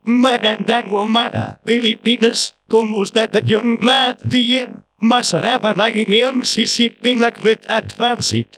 Magandang umaga, Pilipinas. Kumusta tayong lahat diyan? Masarap ang naging iyong sisiping lakwit at pansit.